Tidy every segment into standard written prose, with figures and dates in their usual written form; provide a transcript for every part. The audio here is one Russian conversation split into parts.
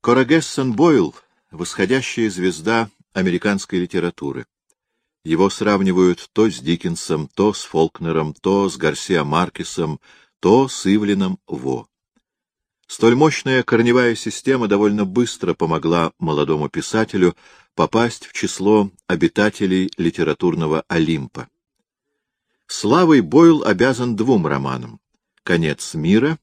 Корагессон Бойл — восходящая звезда американской литературы. Его сравнивают то с Диккенсом, то с Фолкнером, то с Гарсиа Маркесом, то с Ивлином Во. Столь мощная корневая система довольно быстро помогла молодому писателю попасть в число обитателей литературного Олимпа. Славой Бойл обязан двум романам. «Конец мира»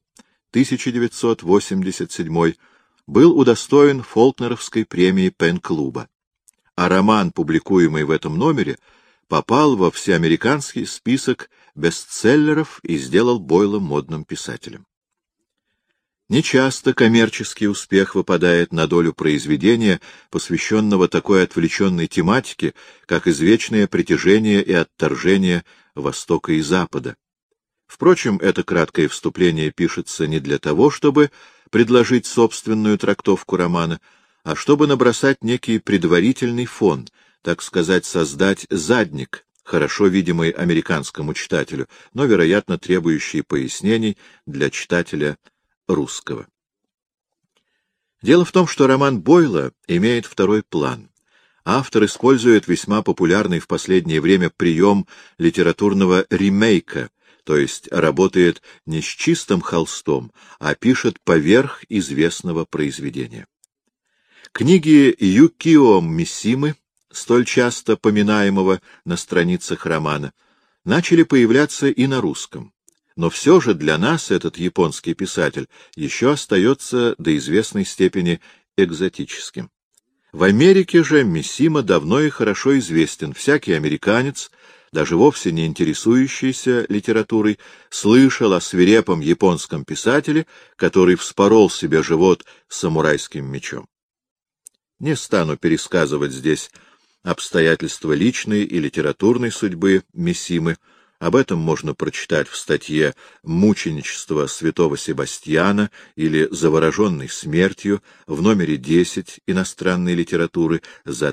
1987 был удостоен Фолкнеровской премии Пен-клуба, а роман, публикуемый в этом номере, попал во всеамериканский список бестселлеров и сделал Бойла модным писателем. Нечасто коммерческий успех выпадает на долю произведения, посвященного такой отвлеченной тематике, как извечное притяжение и отторжение Востока и Запада. Впрочем, это краткое вступление пишется не для того, чтобы предложить собственную трактовку романа, а чтобы набросать некий предварительный фон, так сказать, создать задник, хорошо видимый американскому читателю, но, вероятно, требующий пояснений для читателя русского. Дело в том, что роман Бойла имеет второй план. Автор использует весьма популярный в последнее время прием литературного ремейка, то есть работает не с чистым холстом, а пишет поверх известного произведения. Книги Юкио Мисимы, столь часто поминаемого на страницах романа, начали появляться и на русском. Но все же для нас этот японский писатель еще остается до известной степени экзотическим. В Америке же Мисима давно и хорошо известен. Всякий американец, даже вовсе не интересующийся литературой, слышал о свирепом японском писателе, который вспорол себе живот самурайским мечом. Не стану пересказывать здесь обстоятельства личной и литературной судьбы Мисимы. Об этом можно прочитать в статье «Мученичество святого Себастьяна» или «Завороженный смертью» в номере 10 иностранной литературы за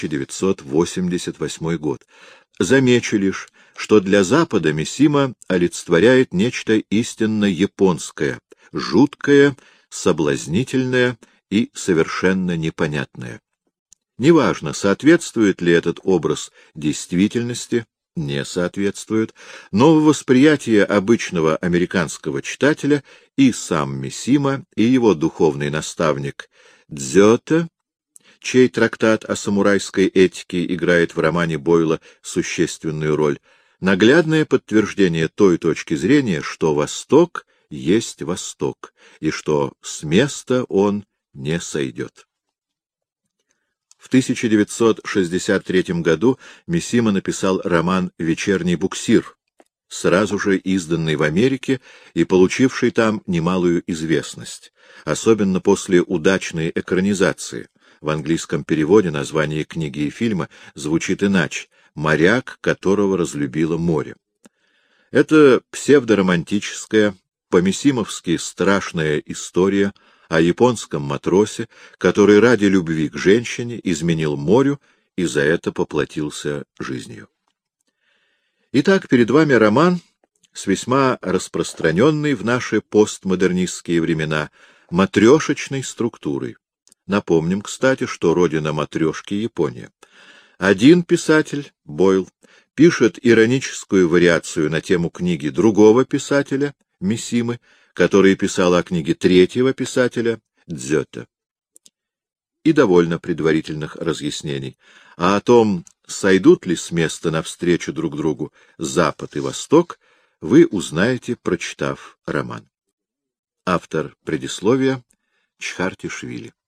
1988 год. Замечу лишь, что для Запада Мисима олицетворяет нечто истинно японское, жуткое, соблазнительное и совершенно непонятное. Неважно, соответствует ли этот образ действительности, не соответствует, но в восприятии обычного американского читателя и сам Мисима, и его духовный наставник Дзёте, чей трактат о самурайской этике играет в романе Бойла существенную роль, наглядное подтверждение той точки зрения, что Восток есть Восток, и что с места он не сойдет. В 1963 году Мисима написал роман «Вечерний буксир», сразу же изданный в Америке и получивший там немалую известность, особенно после удачной экранизации. В английском переводе название книги и фильма звучит иначе «Моряк, которого разлюбило море». Это псевдоромантическая, по-мисимовски страшная история о японском матросе, который ради любви к женщине изменил морю и за это поплатился жизнью. Итак, перед вами роман с весьма распространенной в наши постмодернистские времена матрешечной структурой. Напомним, кстати, что родина матрешки — Япония. Один писатель, Бойл, пишет ироническую вариацию на тему книги другого писателя, Мисимы, который писал о книге третьего писателя, Дзёте. И довольно предварительных разъяснений. А о том, сойдут ли с места навстречу друг другу Запад и Восток, вы узнаете, прочитав роман. Автор предисловия Чхартишвили.